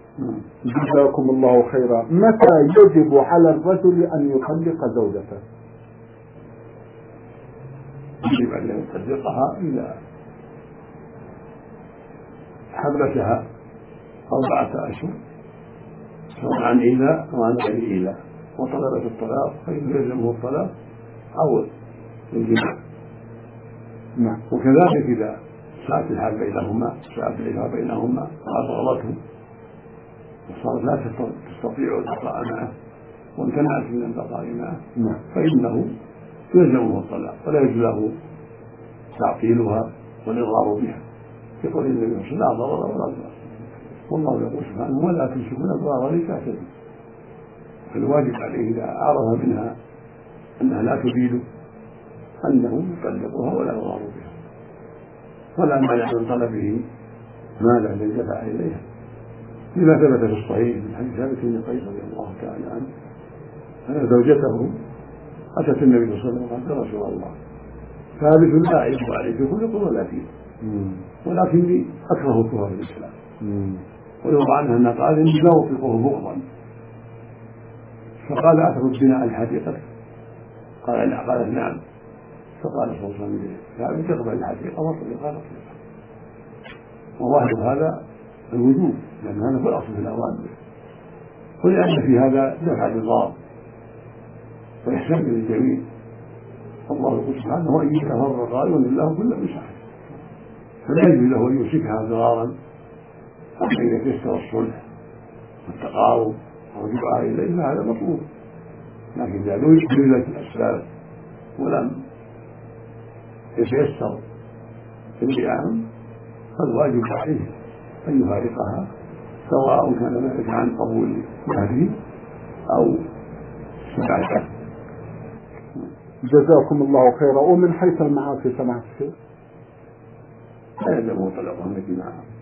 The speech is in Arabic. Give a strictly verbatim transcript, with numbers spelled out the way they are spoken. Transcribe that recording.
جزاكم الله خيرا. متى يجب على الرجل أن يطلق زوجته؟ يجب أن يطلقها إذا حبسها أربعة أشهر سواء عن إيلاء أو عن غير إيلاء وطلبت الطلاق فإن يلزمه الطلاق أو الجماع. نعم. وكذلك إذا ساءت الحال بينهما ساءت العشرة بينهما وأضغطته وصارت لا تستطيع البقاء معه وامتنعت من البقاء معه فإنه يلزمه الطلاق ولا يجوز له تعطيلها والإضرار بها يقول النبي صلى الله عليه وسلم لا ضرر ولا ضرر والله يقول سبحانه ولا تمسكون الضرر لتعتدوا. فالواجب عليه إذا عرف منها أنها لا تفيد أنه يطلقها ولا يضار بها ولا مانع من طلبه مالا للدفع إليها لما ثبت في الصحيح من حديث ثابت بن قيس رضي الله تعالى عنه أن زوجته أتت النبي صلى الله عليه وسلم وقالت يا رسول الله ثابت لا أعيب عليك خلق ولا فيه ولكني أكرهتها في الإسلام ويرضى عنها أنها قالت إني لا أطلقه بغضا فقال أتردين عن حديقتك؟ قال لا. قالت نعم. فقال صلى الله عليه وسلم ثابت تقبل الحديقة وطلقها تطلقها. وظاهر هذا الوجوب لأن هذا هو الأصل في الأوامر ولأن في هذا دفع للضار وإحسان للجميع. الله يقول سبحانه وإن يتفرقا يغني الله كل من سعته فلا يجوز له أن يمسكها ضرارا حتى إذا تيسر الصلح والتقارب والرجوع إليه فهذا مطلوب. لكن إذا بذلت الأسباب ولم يتيسر القيام فالواجب عليه أن يفارقها سواء كان ذلك عن قبول مهره أو سماعته. جزاكم الله خيرا. ومن حيث المعاصي سمعت الشيخ لا يلزمه طلاقها التي معها